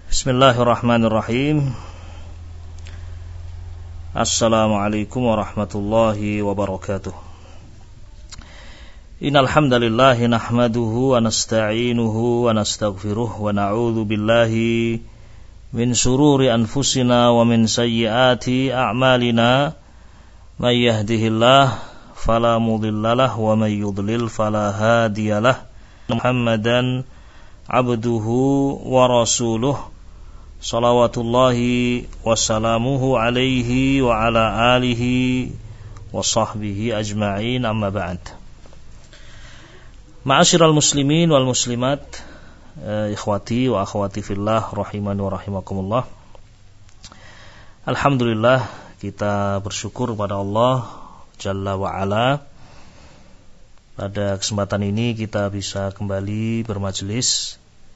Bismillahirrahmanirrahim. Assalamualaikum warahmatullahi wabarakatuh. Innal hamdalillah nahmaduhu wa nasta'inuhu wa nastaghfiruh wa na'udzu billahi min shururi anfusina wa min sayyiati a'malina. May yahdihillahu fala mudhillalah wa may yudlil fala hadiyalah. Muhammadan abduhu wa rasuluh salawatullahi wassalamuhu alaihi wa ala alihi wa sahbihi ajma'in, amma ba'd. Ma'asyiral muslimin wal muslimat, ikhwati wa akhwati fillah, rahimani wa rahimakumullah. Alhamdulillah, kita bersyukur pada Allah Jalla wa ala. Pada kesempatan ini kita bisa kembali bermajelis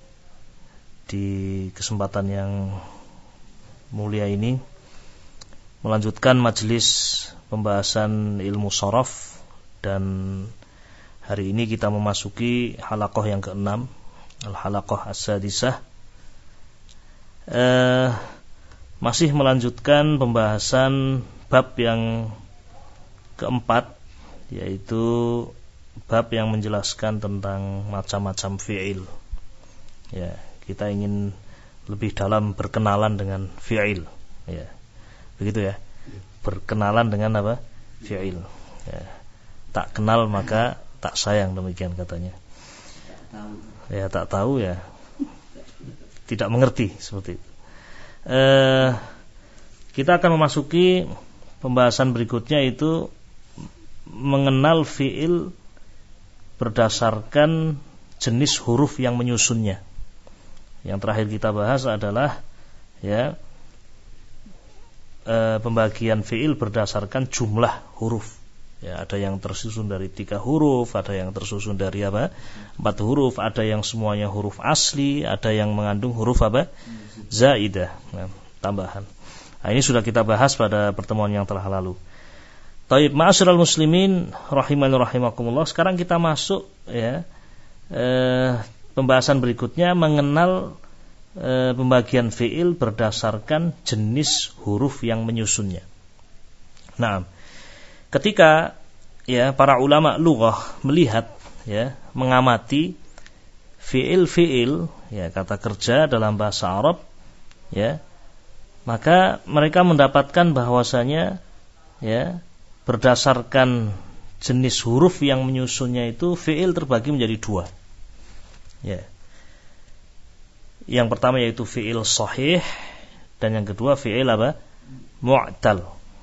di kesempatan yang mulia ini, melanjutkan majelis pembahasan ilmu sharaf, dan hari ini kita memasuki halaqah yang ke-6, al-halaqah as-sadisah. Masih melanjutkan pembahasan bab yang keempat, yaitu bab yang menjelaskan tentang macam-macam fi'il. Ya, kita ingin lebih dalam berkenalan dengan fi'il, ya. Begitu ya. Berkenalan dengan apa? Fi'il. Ya. Tak kenal maka tak sayang, demikian katanya. Ya, tak tahu ya tidak mengerti, seperti itu. Kita akan memasuki pembahasan berikutnya, itu mengenal fi'il berdasarkan jenis huruf yang menyusunnya. Yang terakhir kita bahas adalah pembagian fi'il berdasarkan jumlah huruf. Ya, ada yang tersusun dari 3 huruf, ada yang tersusun dari 4 huruf, ada yang semuanya huruf asli, ada yang mengandung huruf zaidah, tambahan. Nah, ini sudah kita bahas pada pertemuan yang telah lalu. Taib, ma'asyiral muslimin rahimani rahimakumullah. Sekarang kita masuk pembahasan berikutnya, mengenal pembagian fi'il berdasarkan jenis huruf yang menyusunnya. Nah, ketika para ulama lughah melihat, mengamati fi'il, kata kerja dalam bahasa Arab, maka mereka mendapatkan bahwasanya berdasarkan jenis huruf yang menyusunnya itu fi'il terbagi menjadi 2. Yang pertama yaitu fi'il sahih, dan yang kedua fi'il mu'tal.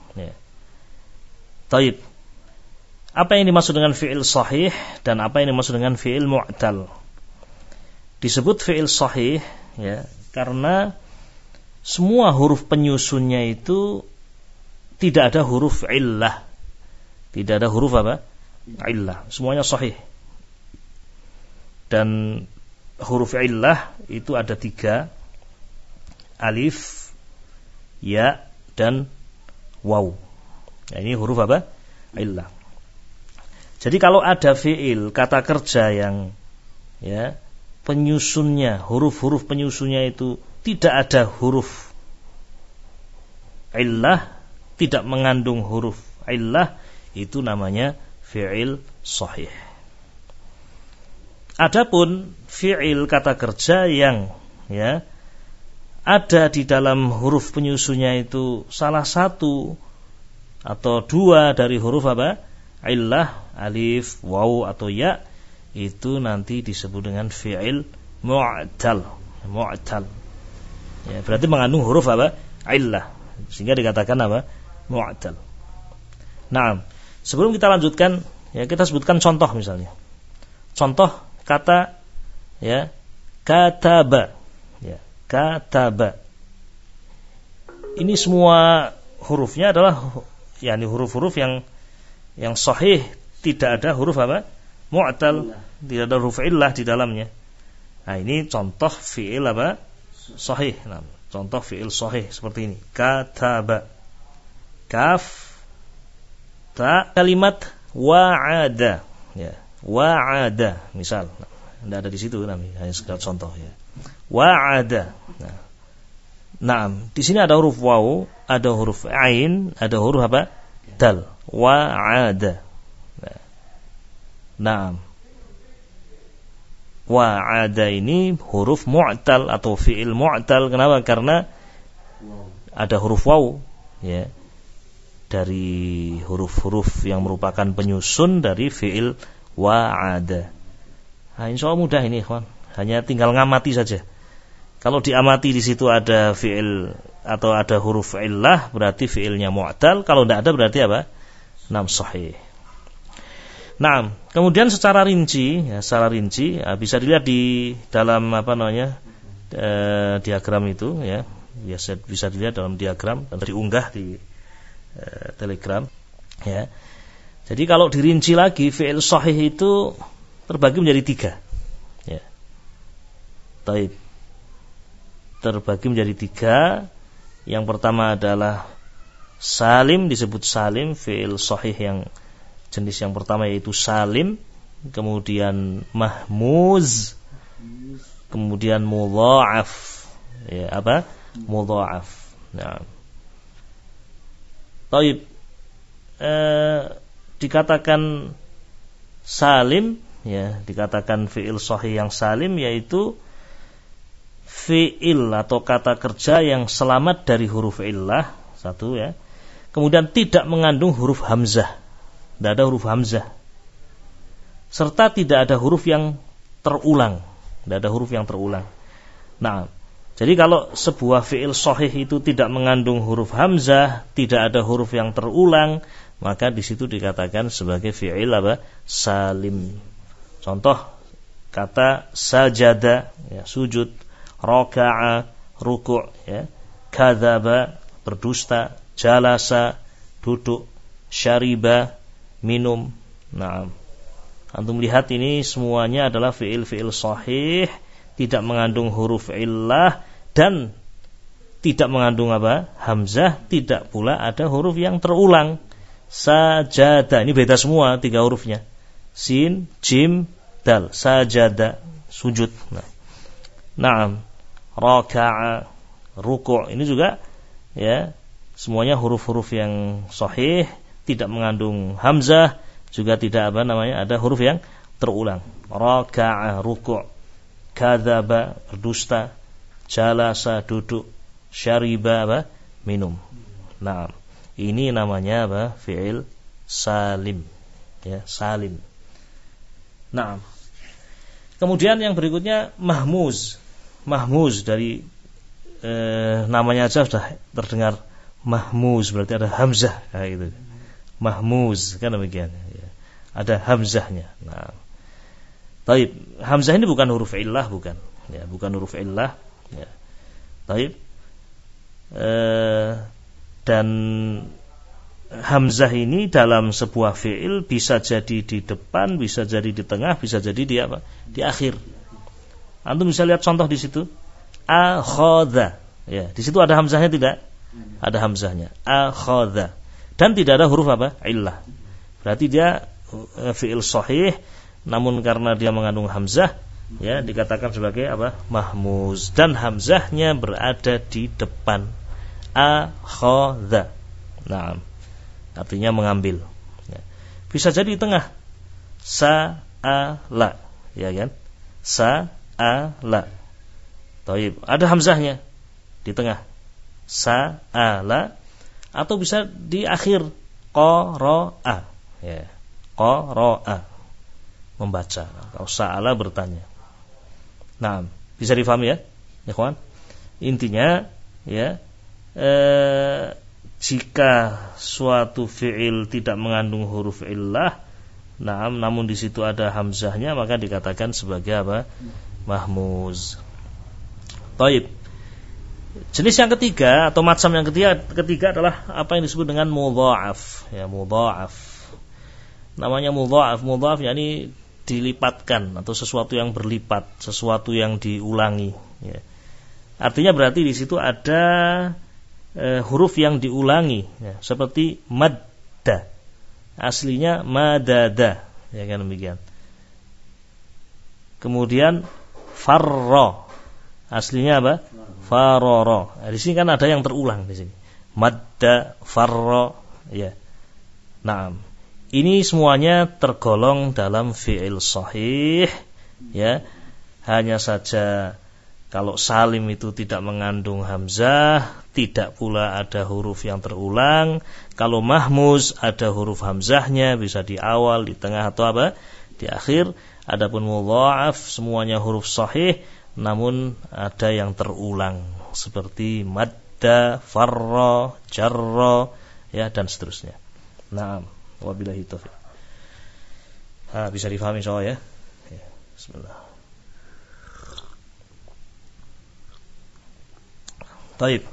Taib. Apa yang dimaksud dengan fi'il sahih dan apa yang dimaksud dengan fi'il mu'tal? Disebut fi'il sahih karena semua huruf penyusunnya itu tidak ada huruf illah. Tidak ada huruf illah. Semuanya sahih. Dan huruf illah itu ada 3. Alif, ya, dan waw. Nah, ini huruf illah. Jadi kalau ada fi'il, kata kerja yang penyusunnya, huruf-huruf penyusunnya itu tidak ada huruf illah, tidak mengandung huruf illah, itu namanya fi'il sahih. Adapun fi'il, kata kerja yang ada di dalam huruf penyusunnya itu salah satu atau 2 dari huruf illah, alif, waw atau ya, itu nanti disebut dengan fi'il mu'tal. Berarti mengandung huruf illah, sehingga dikatakan mu'tal. Nah, sebelum kita lanjutkan, kita sebutkan contoh misalnya. Contoh kata kataba. Kataba. Ini semua hurufnya adalah huruf-huruf yang sahih, tidak ada huruf mu'tal, tidak ada huruf illah di dalamnya. Nah, ini contoh fi'il sahih. Nah, contoh fi'il sahih seperti ini. Kataba. Kaf, ta, kalimat wa'ada. Wa'ada misal. Tidak ada di situ, hanya sekedar contoh. Wa'ada. Nah, Naam, di sini ada huruf waw, ada huruf ain, ada huruf apa? Dal. Wa'ada. Naam. Wa'ada ini huruf mu'tal atau fi'il mu'tal. Kenapa? Karena ada huruf waw, ya, dari huruf-huruf yang merupakan penyusun dari fi'il wa'ada. Nah, insya Allah mudah ini, ikhwan. Hanya tinggal ngamati saja. Kalau diamati di situ ada fi'il atau ada huruf illah, berarti fi'ilnya mu'tal. Kalau tidak ada berarti apa? Nam sahih. Nah, kemudian secara rinci, bisa dilihat di dalam diagram itu, ya. Bisa dilihat dalam diagram dan diunggah di Telegram, ya. Jadi kalau dirinci lagi, fi'il sahih itu terbagi menjadi 3, ya. Taib. Terbagi menjadi 3. Yang pertama adalah salim, disebut salim, fi'il sahih yang jenis yang pertama yaitu salim, kemudian mahmuz, kemudian mudha'af, ya, apa? Mudha'af. Nah, taib, dikatakan salim, ya, dikatakan fi'il sahih yang salim yaitu fi'il atau kata kerja yang selamat dari huruf illah, satu, ya. Kemudian tidak mengandung huruf hamzah, tidak ada huruf hamzah, serta tidak ada huruf yang terulang, tidak ada huruf yang terulang. Nah, jadi kalau sebuah fi'il sahih itu tidak mengandung huruf hamzah, tidak ada huruf yang terulang, maka di situ dikatakan sebagai fi'il apa? Salim. Contoh kata sajada, ya, sujud, raka'a, ruku', ya, kadzaba, berdusta, jalasa, duduk, syariba, minum. Nah, antum lihat ini semuanya adalah fi'il sahih, tidak mengandung huruf illah dan tidak mengandung apa? Hamzah, tidak pula ada huruf yang terulang. Sajada, ini beda semua 3 hurufnya. Sin, jim, dal. Sajada, sujud. Nah, raka'a, ruku', ini juga, ya, semuanya huruf-huruf yang sahih, tidak mengandung hamzah, juga tidak ada huruf yang terulang. Raka'a, ruku', kadzaba, berdusta, jalasa, duduk, syariba, minum. Nah, ini namanya apa? Fi'il salim, ya, salim. Nah, kemudian yang berikutnya mahmuz. Mahmuz dari namanya aja sudah terdengar mahmuz, berarti ada hamzah, kayak gitu. Mahmuz, kan demikian, ya. Ada hamzahnya. Nah, taib, hamzah ini bukan huruf illah, bukan, ya, bukan huruf illah, ya. Taib, dan hamzah ini dalam sebuah fi'il bisa jadi di depan, bisa jadi di tengah, bisa jadi di apa? Di akhir. Antum bisa lihat contoh di situ. Akhadha, ya, di situ ada hamzahnya tidak? Ada hamzahnya. Akhadha. Dan tidak ada huruf apa? Illah. Berarti dia fi'il sahih, namun karena dia mengandung hamzah, ya, dikatakan sebagai apa? Mahmuz. Dan hamzahnya berada di depan. Akhadha. Nah, artinya mengambil, ya. Bisa jadi di tengah. Sa'ala, ya kan? Sa'ala. Taib, ada hamzahnya di tengah. Sa'ala. Atau bisa di akhir. Qara'a, ya. Qara'a, membaca. Kalau sa'ala bertanya. Nah, bisa difahami, ya, ikhwan? Intinya, ya, jika suatu fi'il tidak mengandung huruf illah, namun di situ ada hamzahnya, maka dikatakan sebagai apa? Mahmuz. Taib. Jenis yang ketiga atau macam yang ketiga adalah apa yang disebut dengan mudha'af, ya, mudha'af. Namanya mudha'af. Mudha'af yakni dilipatkan atau sesuatu yang berlipat, sesuatu yang diulangi, ya. Artinya berarti di situ ada huruf yang diulangi, ya, seperti madda. Aslinya madada, ya kan demikian. Kemudian farra, Aslinya apa? Farara. Nah, di sini kan ada yang terulang di sini. Madda, farra, ya. Nah, ini semuanya tergolong dalam fi'il sahih, ya. Hanya saja kalau salim itu tidak mengandung hamzah, tidak pula ada huruf yang terulang. Kalau mahmuz ada huruf hamzahnya, bisa di awal, di tengah atau apa? Di akhir. Adapun mudha'af semuanya huruf sahih, namun ada yang terulang seperti madda, farra, jarra, ya, dan seterusnya. Naam, wabillahi taufiq. Bisa difahami soal ya? Ya, bismillah. Baik.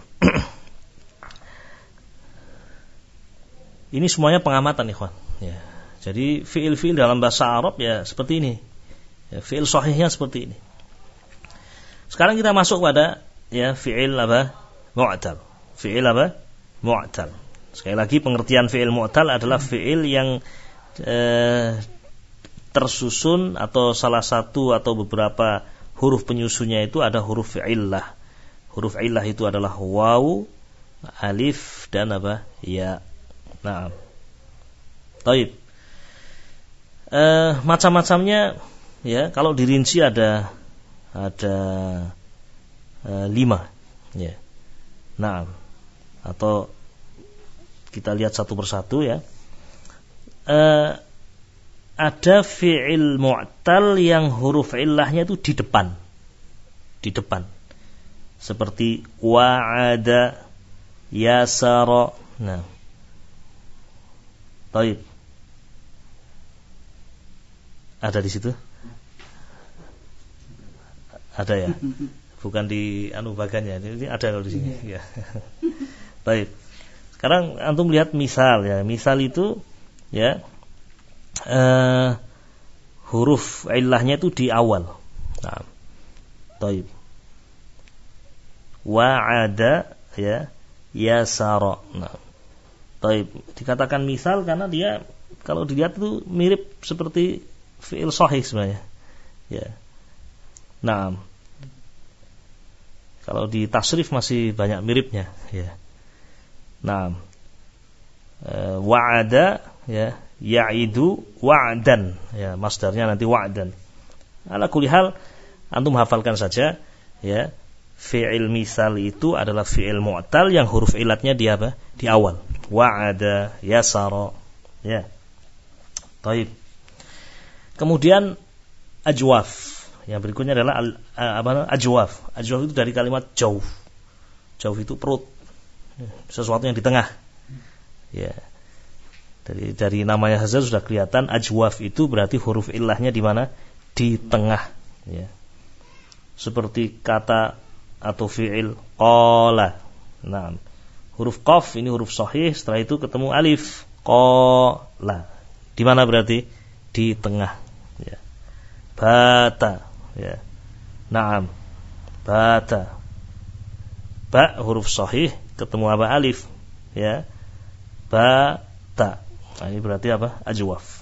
Ini semuanya pengamatan, ikhwan. Ya. Jadi fiil-fiil dalam bahasa Arab ya seperti ini. Ya, fiil sahihnya seperti ini. Sekarang kita masuk pada ya fiil apa? Mu'tal. Fiil apa? Mu'tal. Sekali lagi pengertian fiil mu'tal adalah fiil yang tersusun atau salah satu atau beberapa huruf penyusunnya itu ada huruf illah. Huruf illah itu adalah waw, alif dan apa? Ya. Nah. Baik. Macam-macamnya ya, kalau dirinci ada 5 ya. Nah, atau kita lihat satu persatu ya. Ada fi'il mu'tal yang huruf illahnya itu di depan. Di depan. Seperti wa'ada, yasara. Nah. Baik. Ada di situ? Ada ya? Bukan di bagannya. Ini ada kalau di sini. Ya. Baik. Sekarang antum lihat misal ya. Misal itu ya huruf illahnya itu di awal. Nah. Baik. Wa'ada ya yasara. Nah. Baik. Dikatakan misal karena dia kalau dilihat itu mirip seperti fi'il sahih sebenarnya. Ya. Nah, kalau di tasrif masih banyak miripnya, ya. Nah, wa'ada, ya, ya'idu wa'dan, ya, masdarnya nanti wa'dan. Ala kulli hal, antum hafalkan saja, ya. Fi'il misal itu adalah fi'il mu'tal yang huruf ilatnya di apa? Di awal. Wa'ada, yasara, ya. Baik. Kemudian ajwaf. Yang berikutnya adalah ajwaf. Ajwaf itu dari kalimat jauf. Jauf itu perut. Sesuatu yang di tengah. Ya. Dari namanya saja sudah kelihatan ajwaf itu berarti huruf illahnya di mana? Di tengah, ya. Seperti kata atau fi'il qala. Nah, huruf qaf ini huruf sahih, setelah itu ketemu alif qala. Di mana berarti? Di tengah. Ya. Bata, ya. Naam. Bata. Ba huruf sahih ketemu apa? Alif, ya. Bata. Nah, ini berarti apa? Ajwaf.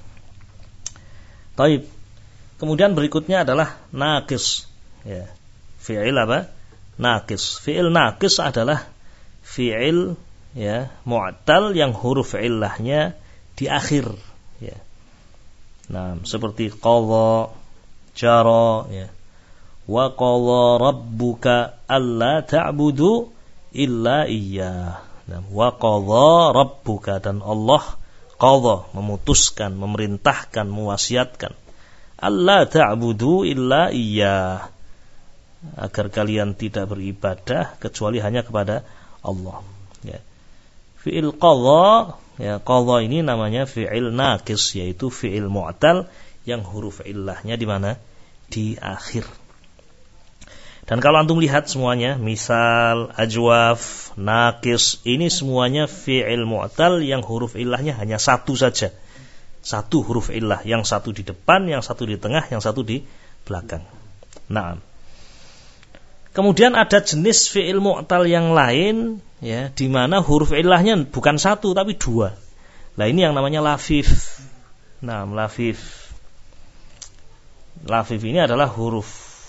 Taib. Kemudian berikutnya adalah naqis, ya. Fi'il apa? Naqis. Fi'il naqis adalah fi'il ya mu'tal yang huruf illahnya di akhir, ya. Nah, seperti qadha, jara, ya. Wa qadha rabbuka alla ta'budu illa iyyah. Nah, wa qadha rabbuka, dan Allah qadha, memutuskan, memerintahkan, mewasiatkan, alla ta'budu illa iyyah, agar kalian tidak beribadah kecuali hanya kepada Allah, ya. Fi'il qadha, ya, qadha ini namanya fi'il naqis, yaitu fi'il mu'tal yang huruf illahnya di mana? Di akhir. Dan kalau antum lihat semuanya, misal, ajwaf, naqis, ini semuanya fi'il mu'tal yang huruf illahnya hanya satu saja. Satu huruf illah, yang satu di depan, yang satu di tengah, yang satu di belakang. Nah, kemudian ada jenis fi'il mu'tal yang lain, ya, di mana huruf illahnya bukan satu tapi dua. Nah, ini yang namanya lafif. Nah, lafif. Lafif ini adalah huruf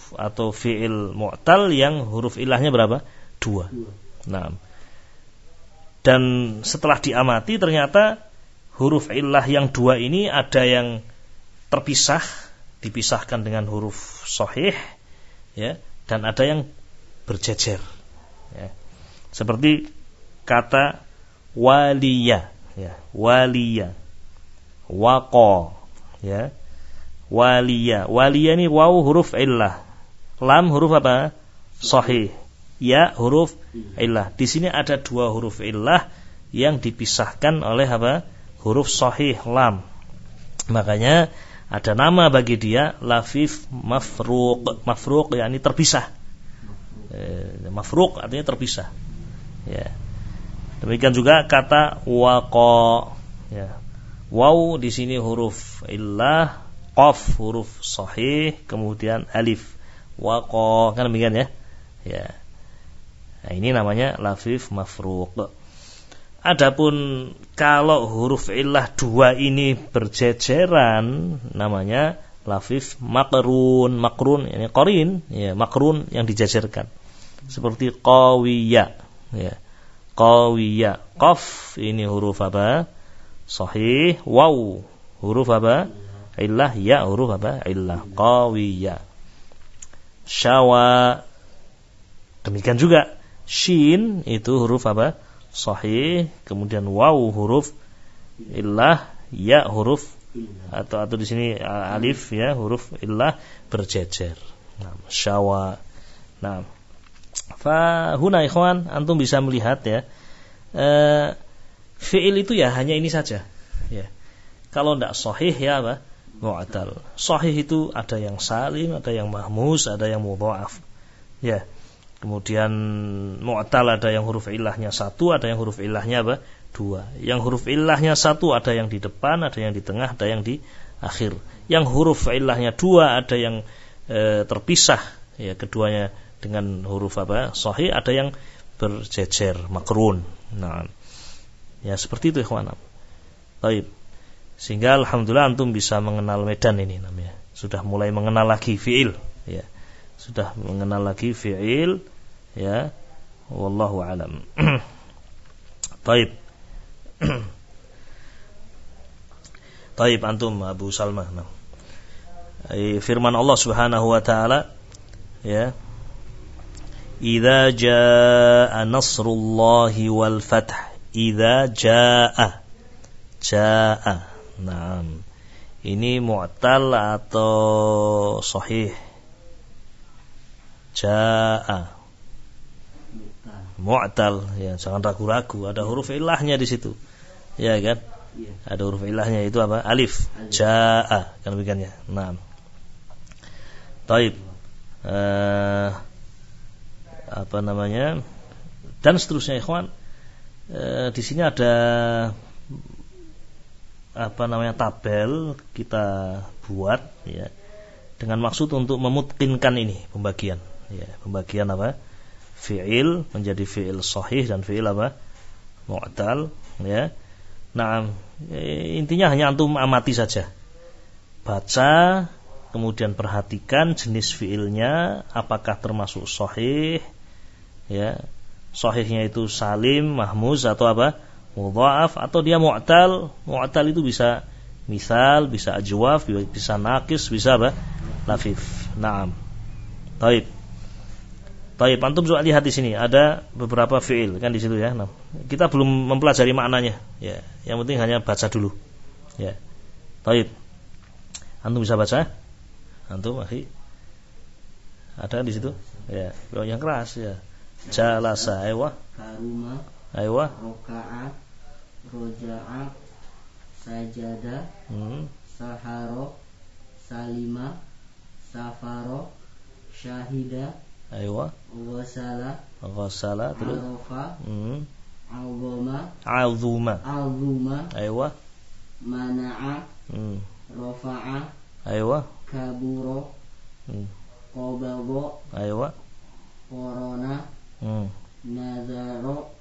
huruf atau fi'il mu'tal yang huruf ilahnya berapa? 2. Nah, dan setelah diamati ternyata huruf illah yang 2 ini ada yang terpisah, dipisahkan dengan huruf sahih, ya, dan ada yang berjejer, ya. Seperti kata waliya, ya, waliya, waqa, ya, waliya. Waliya ini waw huruf illah, lam huruf apa? Sahih, ya huruf illah. Di sini ada 2 huruf illah yang dipisahkan oleh apa? Huruf sahih lam. Makanya ada nama bagi dia lafif mafruq. Mafruq yakni terpisah. Mafruq artinya terpisah. Ya. Demikian juga kata waqa. Ya. Waw di sini huruf illah, qaf huruf sahih, kemudian alif. Waqa, kan demikian ya. Ya. Nah, ini namanya lafif mafruq. Adapun kalau huruf illah 2 ini berjejeran namanya lafif makrun. Makrun ini qarin, ya, makrun yang dijajarkan. Seperti qawiyya, ya. Qawiyya, qaf ini huruf apa? Sahih, waw huruf apa? Illah, ya huruf apa? Illah. Qawiyya. Syawa, demikian juga shin itu huruf apa? Sahih, kemudian waw huruf illah, ya huruf atau di sini alif, ya huruf illah berjejer. Nah, syawa. Nah, fa huna ikhwan antum bisa melihat ya, fi'il itu ya hanya ini saja, ya. Kalau tidak sahih ya apa? Mu'tal. Sahih itu ada yang salim, ada yang mahmus, ada yang mudha'af. Ya. Kemudian mu'tal ada yang huruf ilahnya 1, ada yang huruf ilahnya apa? 2. Yang huruf ilahnya 1 ada yang di depan, ada yang di tengah, ada yang di akhir. Yang huruf ilahnya 2 ada yang terpisah, ya, keduanya dengan huruf apa? Sahih, ada yang berjejer makrun. Nah, ya seperti itu ikhwan. Baik. Sehingga alhamdulillah antum bisa mengenal medan ini namanya. Sudah mulai mengenal lagi fi'il, ya. Sudah mengenal lagi fi'il, ya. Wallahu alam. Baik. Baik antum Abu Salma. Nah. Firman Allah Subhanahu wa taala, ya. Idza jaa nasrullahi wal fath. Idza jaa. Jaa. Naam. Ini mu'tal atau sahih? Jaa. Mu'tal, ya, jangan ragu-ragu, ada huruf ilahnya di situ. Ya kan? Ada huruf ilahnya itu apa? Alif. Jaa, kan demikiannya. Naam. Baik. Apa namanya? Dan seterusnya ikhwan. Di sini ada apa namanya tabel kita buat, ya, dengan maksud untuk memutkinkan ini pembagian, ya, pembagian apa? Fi'il menjadi fi'il sahih dan fi'il apa? Mu'tal, ya. Nah, intinya hanya antum amati saja. Baca, kemudian perhatikan jenis fi'ilnya apakah termasuk sahih, ya. Sahihnya itu salim, mahmuz atau apa? Mudha'af, atau dia mu'tal. Mu'tal itu bisa misal, bisa ajwaf, bisa naqis, bisa apa? Lafif. Naam. Baik. Baik, antum juga lihat di sini ada beberapa fi'il kan di situ ya. Nah, kita belum mempelajari maknanya, ya. Yang penting hanya baca dulu. Ya. Baik. Antum bisa baca? Antum, akhi? Ada di situ? Ya, yang keras ya. Jalasa, aywa. Karuma. Aywa. Roka'a. Roja'a. Sajada. Saharo. Salima. Safaro. Syahida. Aywa. Ghasala. Ghasala terus. Arafa. Azuma. Azuma. Azuma. Aywa. Mana'a. Rafa'a. Aywa. Kaburo. Qabadha. Aywa. Korona. Nazaro.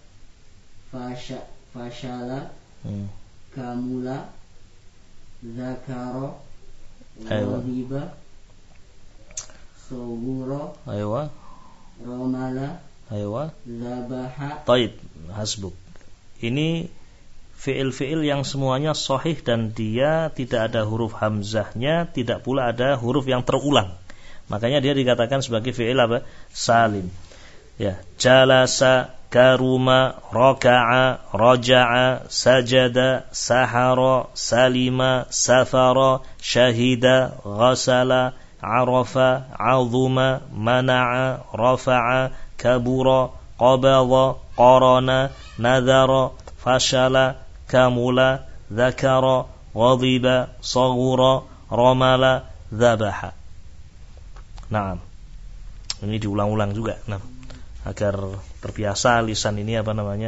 Fashala. Kamula. Zakaro. Ghadiba. Soguro. Aywa. Romala. Aywa. Zabaha. Taib. Hasbuk. Ini fi'il-fi'il yang semuanya sahih dan dia tidak ada huruf hamzahnya, tidak pula ada huruf yang terulang. Makanya dia dikatakan sebagai fi'il apa? Salim. Ya, jalasa, karuma, raka'a, raja'a, sajada, sahara, salima, safara, syahida, ghasala, arafa, azuma, mana'a, rafa'a, kabura, qabadha, qarana, nadhara, fashala, kamula, dhakara, ghadiba, saghura, ramala, dhabaha. Nah, ini diulang-ulang juga. Nah, agar terbiasa lisan ini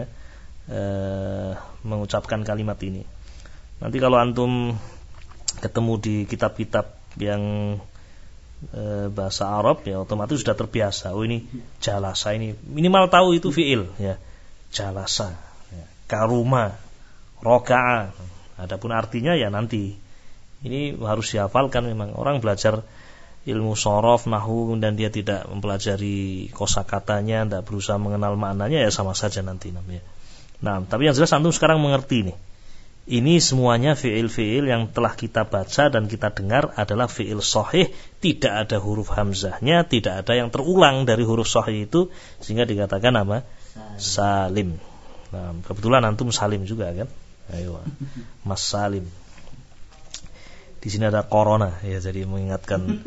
mengucapkan kalimat ini. Nanti kalau antum ketemu di kitab-kitab yang bahasa Arab, ya otomatis sudah terbiasa. Oh, ini jalasa, ini minimal tahu itu fi'il, ya. Jalasa, ya. Karuma, roka'a. Adapun artinya ya nanti. Ini harus dihafalkan memang. Orang belajar ilmu shorof, nahwu, dan dia tidak mempelajari kosakatanya, tidak berusaha mengenal maknanya, ya sama saja nanti namanya. Nah, tapi yang jelas antum sekarang mengerti nih. Ini semuanya fi'il-fi'il yang telah kita baca dan kita dengar adalah fi'il sahih, tidak ada huruf hamzahnya, tidak ada yang terulang dari huruf sahih itu, sehingga dikatakan apa? Salim. Nah, kebetulan antum salim juga kan? Ayo, Mas Salim. Di sini ada corona, ya, jadi mengingatkan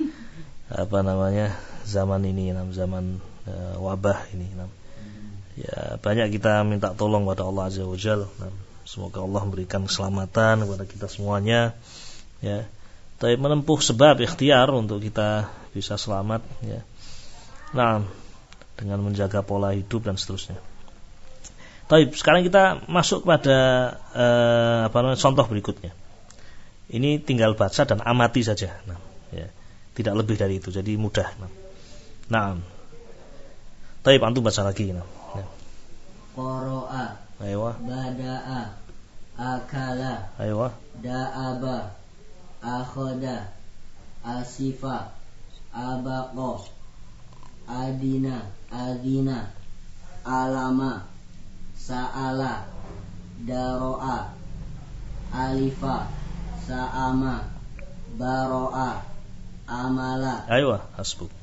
zaman ini, zaman wabah ini. Ya, banyak kita minta tolong pada Allah Azza wa Jalla. Semoga Allah memberikan keselamatan kepada kita semuanya, ya. Tapi menempuh sebab ikhtiar untuk kita bisa selamat, ya. Nah, dengan menjaga pola hidup dan seterusnya. Tapi sekarang kita masuk pada contoh berikutnya. Ini tinggal baca dan amati saja. Nah, ya. Tidak lebih dari itu, jadi mudah. Nah, taib antum baca lagi. Nah, ya. Qara'a. Aywa. Bada'a. Akala. Aywa. Da'aba. Akhada. Asifa. Abaqa. Adina. Adina. Alama. Sa'ala. Daro'a. Alifa. Sa'ama. Baro'a. Amala. Aywa, hasbuk.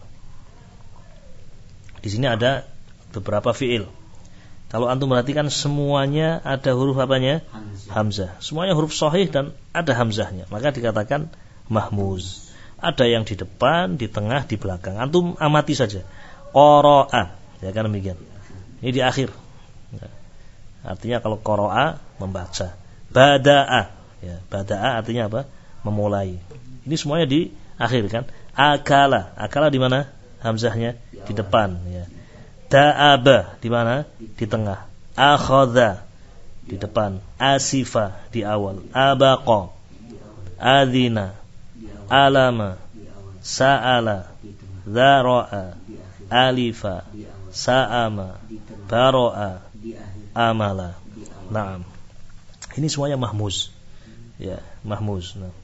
Di sini ada beberapa fi'il. Kalau antum perhatikan semuanya ada huruf apanya? Hamzah. Semuanya huruf sahih dan ada hamzahnya. Maka dikatakan mahmuz. Ada yang di depan, di tengah, di belakang. Antum amati saja. Qara'a, ya kan demikian. Ini di akhir. Artinya kalau qara'a membaca. Bada'a, ya, bada'a artinya apa? Memulai. Ini semuanya di akhir kan. Akala, akala di mana? Hamzahnya di depan, ya. Da'aba di mana? Di tengah. Akhadha di depan. Asifa di awal. Abaqa. Adina. Alama. Sa'ala. Dhara'a. Alifa. Sa'ama. Baro'a. Amala. Naam. Ini semuanya mahmuz. Ya, mahmuz. Nah.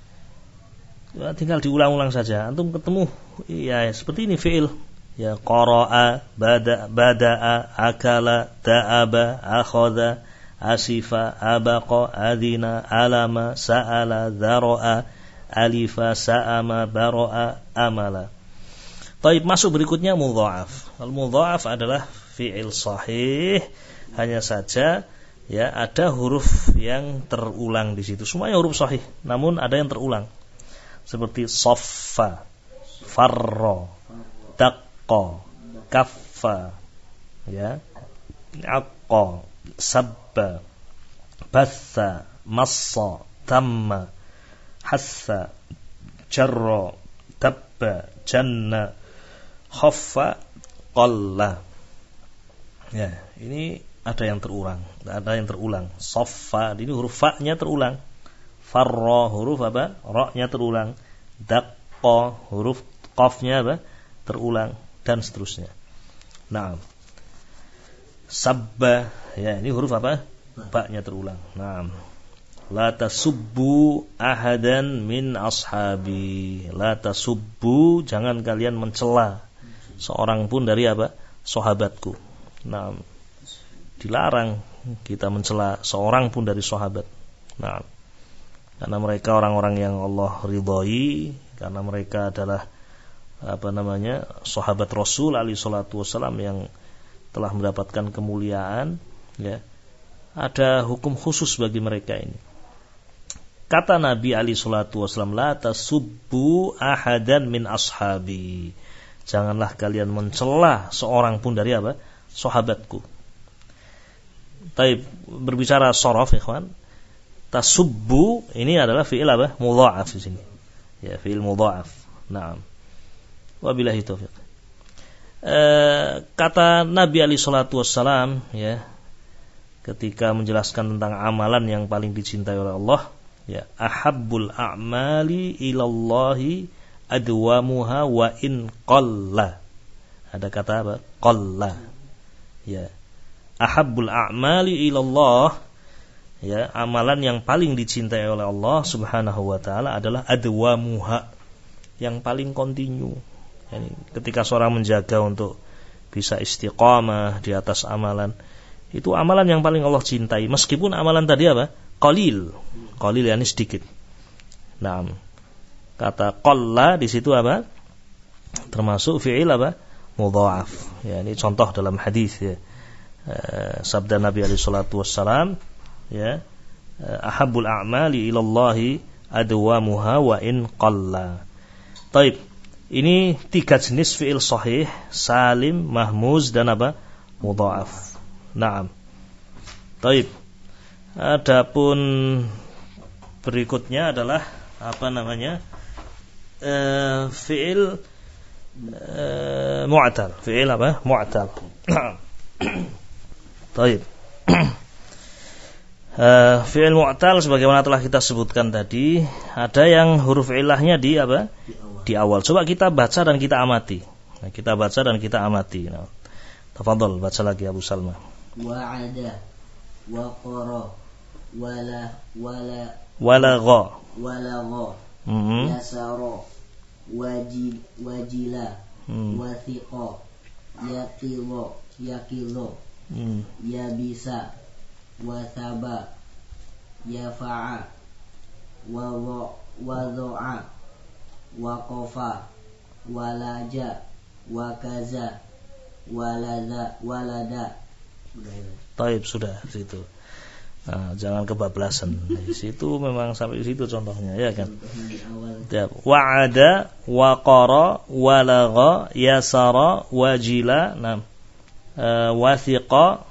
Ya, tinggal diulang-ulang saja. Antum ketemu ya seperti ini fi'il. Ya, qara'a, bada'a, akala, da'aba, akhadha, asifa, abaqa, adina, alama, sa'ala, dhara'a, alifa, sa'ama, baro'a, amala. Baik, masuk berikutnya mudha'af. Al-mudha'af adalah fi'il sahih, hanya saja ya ada huruf yang terulang di situ. Semuanya huruf sahih, namun ada yang terulang. Seperti soffa, farra, daqqa, kaffa, ya, aqqa, sabba, batha, massa, tamma, hassa, jarra, tabba, janna, khaffa, qalla. Ya, ini ada yang terulang, ada yang terulang. Soffa, ini huruf fa-nya terulang. Farra, huruf apa? Ra-nya terulang. Daqqa, huruf qaf-nya apa? Terulang, dan seterusnya. Nah, sabba, ya, ini huruf apa? Ba-nya terulang. Nah, La tasubbu ahadan min ashabi. La tasubbu, jangan kalian mencela seorang pun dari apa? Sahabatku. Nah, dilarang kita mencela seorang pun dari sahabat. Nah, karena mereka orang-orang yang Allah ridhai, karena mereka adalah sahabat Rasul alaihi salatu wasallam yang telah mendapatkan kemuliaan, ya. Ada hukum khusus bagi mereka ini. Kata Nabi alaihi salatu wasallam, la tasubbu ahadan min ashabi. Janganlah kalian mencela seorang pun dari apa? Sahabatku. Taib, berbicara shorof, ikhwan. Tasubbu ini adalah fi'il apa? Mudha'af di sini. Ya, fi'il mudha'af. Naam. Wabillahi taufiq. Kata Nabi alaihi salatu wassalam, ya, ketika menjelaskan tentang amalan yang paling dicintai oleh Allah, ya, ahabbul a'mali ilallahi adwamuha wa in qalla. Ada kata apa? Qalla. Ya. Ahabbul a'mali ilallah, ya, amalan yang paling dicintai oleh Allah Subhanahu wa taala adalah adwamuha, yang paling kontinu. Yani, ketika seorang menjaga untuk bisa istiqamah di atas amalan, itu amalan yang paling Allah cintai, meskipun amalan tadi apa? Qalil, yani sedikit. Nah, kata qalla di situ apa? Termasuk fi'il apa? Mudha'af. Ya, ini contoh dalam hadis, ya. Sabda Nabi alaihi salatu wassalam, ya, ahabbul a'mali ilallahi adwamuha wa in qalla. Taib. Ini 3 jenis fi'il sahih, salim, mahmuz dan apa? Mudha'af. Naam. Taib. Adapun berikutnya adalah fi'il mu'tal. Fi'il apa? Mu'tal. Taib. Fi'il mu'tal sebagaimana telah kita sebutkan tadi, ada yang huruf ilahnya di apa? Di awal. Coba kita baca dan kita amati. Nah, kita baca dan kita amati. Nah, tafadhol, baca lagi Abu Salma. Wa'ada, waqara, walagha, yasara, wajila, wathiqa, yaqidha, yabisa, wathaba, yafa'a, wadha'a, waqafa, walaja, wakaza, walada. Taib, sudah situ. Nah, jangan kebablasan. Di situ memang sampai di situ contohnya, ya kan? Wa'ada, waqara, walagha, yasara, wajila, wathiqa.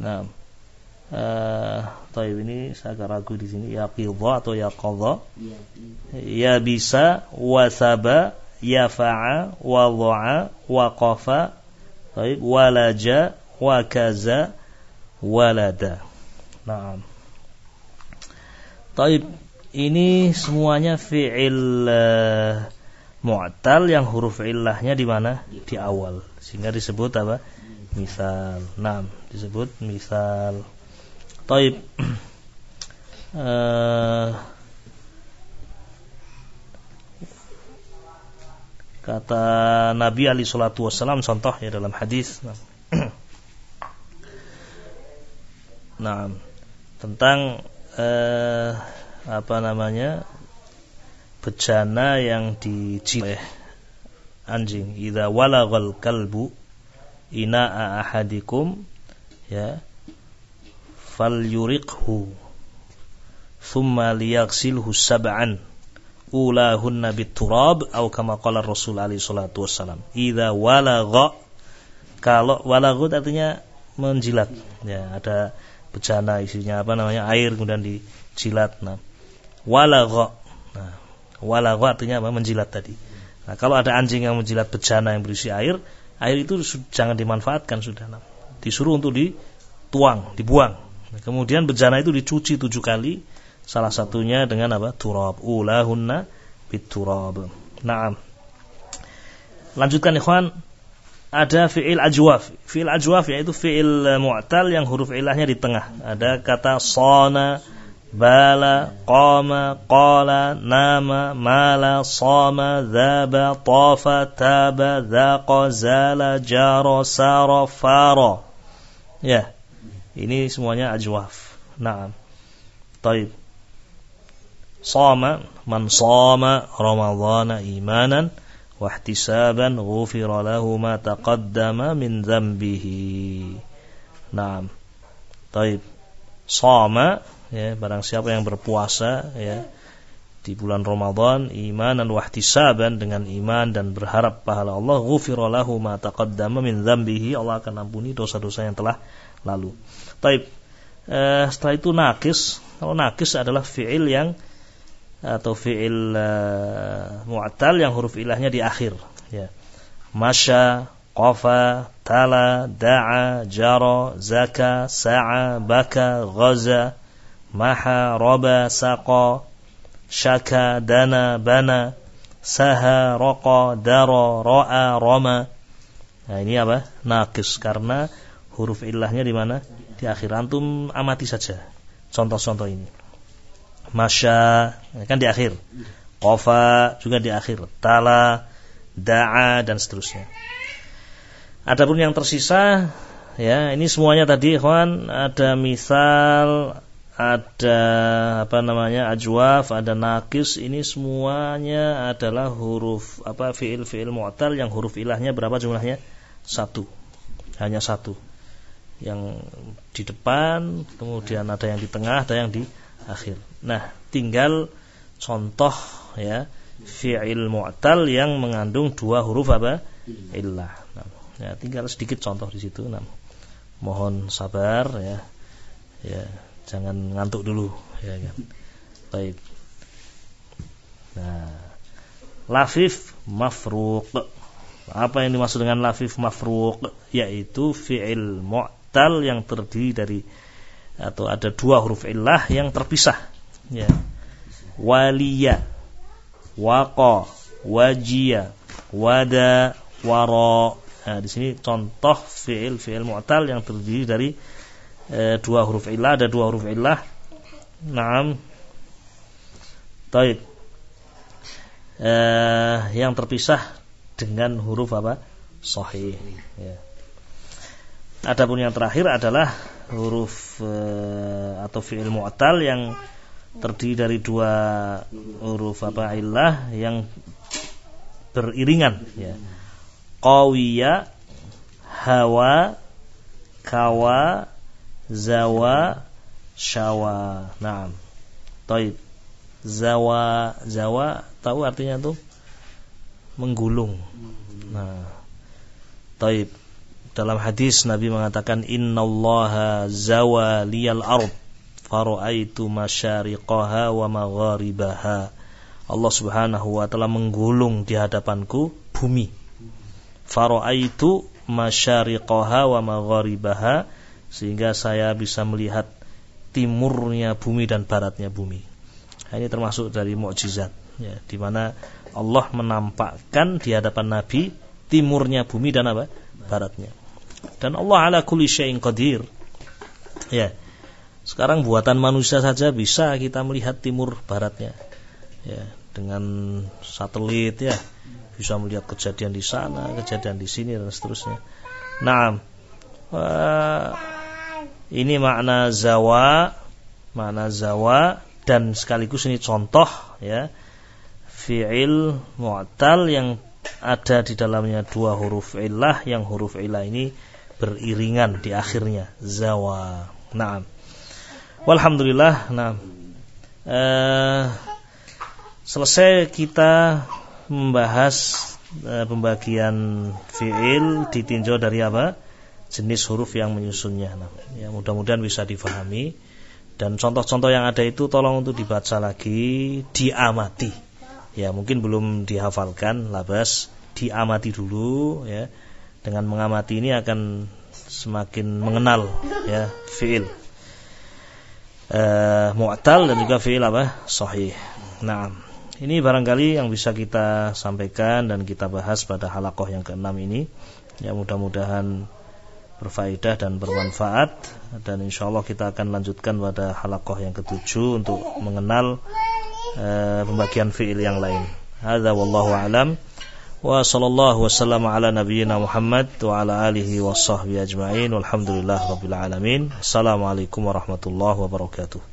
Taib, ini saya agak ragu di sini. Yaqidha atau yaqadha. Ya bisa, wathaba, yafa'a, wadha'a, waqafa. Taib, walaja, wakaza, walada. Nah, taib, ini semuanya fi'il mu'tal yang huruf illahnya di mana? Di awal, sehingga disebut apa? Misal. Nah, disebut misal. Taib. Kata Nabi alaihi salatu wassalam, contoh ya dalam hadis. Nah, tentang bejana yang dijilat anjing. Idza walagal kalbu ina'a ahadikum, ya, falyuriqhu thumma liyaghsilhu sab'an ulahunna biturab atau kama qala Rasul alaihi salatu wassalam. Idza walagha, kalau walagha artinya menjilat, ya, ada bejana isinya air kemudian dijilat. Nah, walagha. Nah, walagha artinya apa? Menjilat tadi. Nah, kalau ada anjing yang menjilat bejana yang berisi air itu jangan dimanfaatkan sudah. Nah, disuruh untuk dibuang. Nah, kemudian bejana itu dicuci 7 kali, salah satunya dengan apa? Turab. Ulahunna biturab. Naam. Lanjutkan ikhwan. Ada fi'il ajwaf. Fi'il ajwaf yaitu fi'il mu'tal yang huruf ilahnya di tengah. Ada kata sona, bala, qama, qala, nama, mala, sama, dhaba, tafa, taba, dhaqa, zala, jara, sara, fara. Ya, ini semuanya ajwaf. Naam. Taib. Sama, man sama ramadhana imanan wa ihtisaban ghufira lahu ma taqaddama min dhanbihi. Naam. Taib. Sama, ya, barang siapa yang berpuasa, ya, di bulan Ramadan imanan wa ihtisaban, dengan iman dan berharap pahala Allah, ghufira lahu ma taqaddama min dhanbihi, Allah akan ampuni dosa-dosa yang telah lalu. Taib. Setelah itu nakis. Kalau nakis adalah fi'il yang atau fi'il mu'tal yang huruf ilahnya di akhir, ya. Masya, qafa, tala, da'a, jara, zaka, sa'a, baka, ghaza, maha, roba, saqa, syaka, dana, bana, saha, raqa, dara, ra'a, rama. Nah, ini apa? Naqis, karena huruf ilahnya di mana? Di akhir. Antum amati saja contoh-contoh ini. Masya, kan di akhir. Qafa juga di akhir. Tala, da'a, dan seterusnya. Adapun yang tersisa, ya, ini semuanya tadi, ikhwan, ada misal, ada ajwaf, ada naqis. Ini semuanya adalah huruf fi'il mu'tal yang huruf ilahnya berapa jumlahnya? 1. Hanya 1. Yang di depan, kemudian ada yang di tengah, ada yang di akhir. Nah, tinggal contoh, ya, fi'il mu'tal yang mengandung 2 huruf illah. Nah, ya, tinggal sedikit contoh di situ. Nah, mohon sabar, ya. Ya, jangan ngantuk dulu, ya kan. Baik. Nah, lafif mafruq. Apa yang dimaksud dengan lafif mafruq? Yaitu fi'il mu'tal yang terdiri dari atau ada 2 huruf illah yang terpisah, ya. Waliya, waqa, wajiya, wada, wara. Nah, di sini contoh fi'il mu'tal yang terdiri dari 2 huruf illah, ada 2 huruf illah. Naam. Taib. Yang terpisah dengan huruf sahih, ya. Adapun yang terakhir adalah huruf atau fi'il mu'tal yang terdiri dari 2 huruf illah yang beriringan, ya. Qawiya, hawa, kawa, zawa, syawa. Naam. Taib. Zawa tahu artinya tuh menggulung. Nah, taib. Dalam hadis Nabi mengatakan innallaha zawa liyal ard fara'aitu masyariqaha wa magharibaha. Allah Subhanahu wa taala menggulung di hadapanku bumi. Fara'aitu masyariqaha wa magharibaha, sehingga saya bisa melihat timurnya bumi dan baratnya bumi. Ini termasuk dari mukjizat, ya, di mana Allah menampakkan di hadapan Nabi timurnya bumi dan baratnya. Dan Allah ala kulli syai'in qadir. Ya. Sekarang buatan manusia saja bisa kita melihat timur baratnya. Ya, dengan satelit, ya. Bisa melihat kejadian di sana, kejadian di sini, dan seterusnya. Naam. Ini makna zawa dan sekaligus ini contoh, ya, fi'il mu'tal yang ada di dalamnya 2 huruf illah, yang huruf illah ini beriringan di akhirnya, zawa. Naam. Walhamdulillah. Naam. Selesai kita membahas pembagian fi'il ditinjau dari jenis huruf yang menyusunnya. Nah, ya, mudah-mudahan bisa difahami, dan contoh-contoh yang ada itu tolong untuk dibaca lagi, diamati. Ya, mungkin belum dihafalkan, labas diamati dulu, ya. Dengan mengamati ini akan semakin mengenal, ya, fi'il mu'tal dan juga fi'il sahih. Nah, ini barangkali yang bisa kita sampaikan dan kita bahas pada halaqah yang ke-6 ini. Ya, mudah-mudahan berfaedah dan bermanfaat, dan insyaallah kita akan lanjutkan pada halaqah yang ke-7 untuk mengenal pembagian fi'il yang lain. Hadza wallahu a'lam. Wa sallallahu wasallam ala nabiyyina Muhammad wa ala alihi wa sahbihi ajma'in walhamdulillahi rabbil alamin. Assalamualaikum warahmatullahi wabarakatuh.